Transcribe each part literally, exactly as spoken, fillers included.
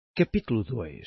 Capítulo dois.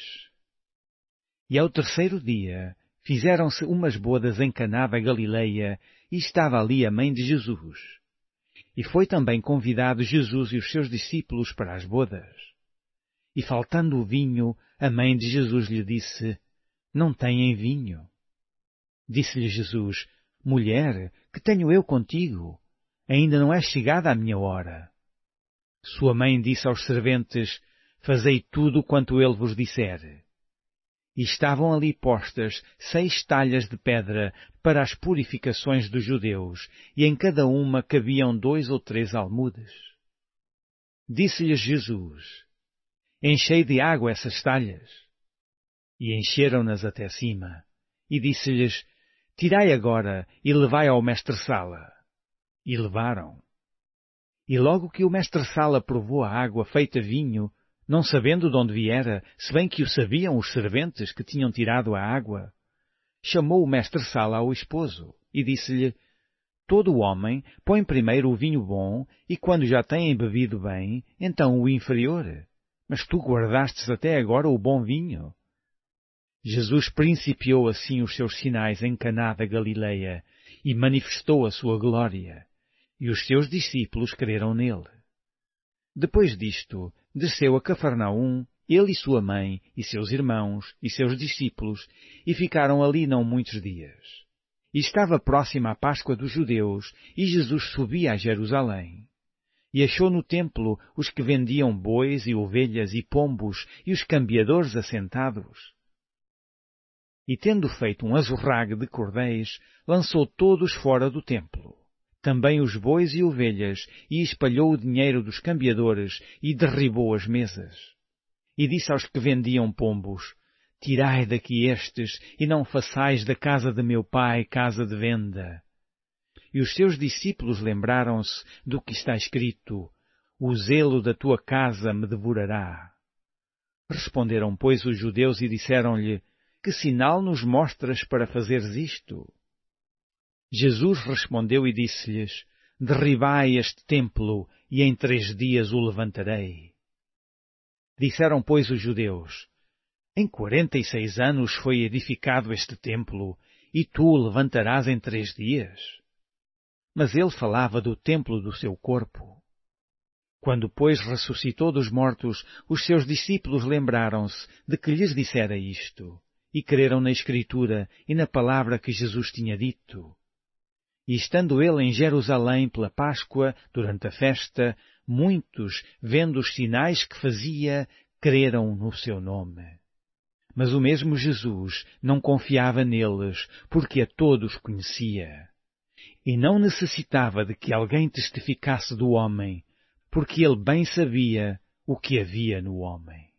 E ao terceiro dia fizeram-se umas bodas em Caná da Galileia, e estava ali a mãe de Jesus. E foi também convidado Jesus e os seus discípulos para as bodas. E faltando o vinho, a mãe de Jesus lhe disse: Não têm vinho. Disse-lhe Jesus: Mulher, que tenho eu contigo? Ainda não é chegada a minha hora. Sua mãe disse aos serventes: Fazei tudo quanto ele vos disser. E estavam ali postas seis talhas de pedra para as purificações dos judeus, e em cada uma cabiam dois ou três almudes. Disse-lhes Jesus: Enchei de água essas talhas. E encheram-nas até cima. E disse-lhes: Tirai agora e levai ao mestre-sala. E levaram. E logo que o mestre-sala provou a água feita vinho, não sabendo de onde viera, se bem que o sabiam os serventes que tinham tirado a água, chamou o mestre-sala ao esposo e disse-lhe: Todo homem põe primeiro o vinho bom, e quando já têm bebido bem, então o inferior. Mas tu guardastes até agora o bom vinho. Jesus principiou assim os seus sinais em Caná da Galileia e manifestou a sua glória, e os seus discípulos creram nele. Depois disto, desceu a Cafarnaum, ele e sua mãe, e seus irmãos, e seus discípulos, e ficaram ali não muitos dias. E estava próxima a Páscoa dos judeus, e Jesus subia a Jerusalém. E achou no templo os que vendiam bois e ovelhas e pombos, e os cambiadores assentados. E tendo feito um azorrague de cordéis, lançou todos fora do templo, também os bois e ovelhas, e espalhou o dinheiro dos cambiadores, e derribou as mesas. E disse aos que vendiam pombos: Tirai daqui estes, e não façais da casa de meu pai casa de venda. E os seus discípulos lembraram-se do que está escrito: O zelo da tua casa me devorará. Responderam, pois, os judeus e disseram-lhe: Que sinal nos mostras para fazeres isto? Jesus respondeu e disse-lhes: Derribai este templo, e em três dias o levantarei. Disseram, pois, os judeus: Em quarenta e seis anos foi edificado este templo, e tu o levantarás em três dias? Mas ele falava do templo do seu corpo. Quando, pois, ressuscitou dos mortos, os seus discípulos lembraram-se de que lhes dissera isto, e creram na Escritura e na palavra que Jesus tinha dito. E estando ele em Jerusalém pela Páscoa, durante a festa, muitos, vendo os sinais que fazia, creram no seu nome. Mas o mesmo Jesus não confiava neles, porque a todos conhecia. E não necessitava de que alguém testificasse do homem, porque ele bem sabia o que havia no homem.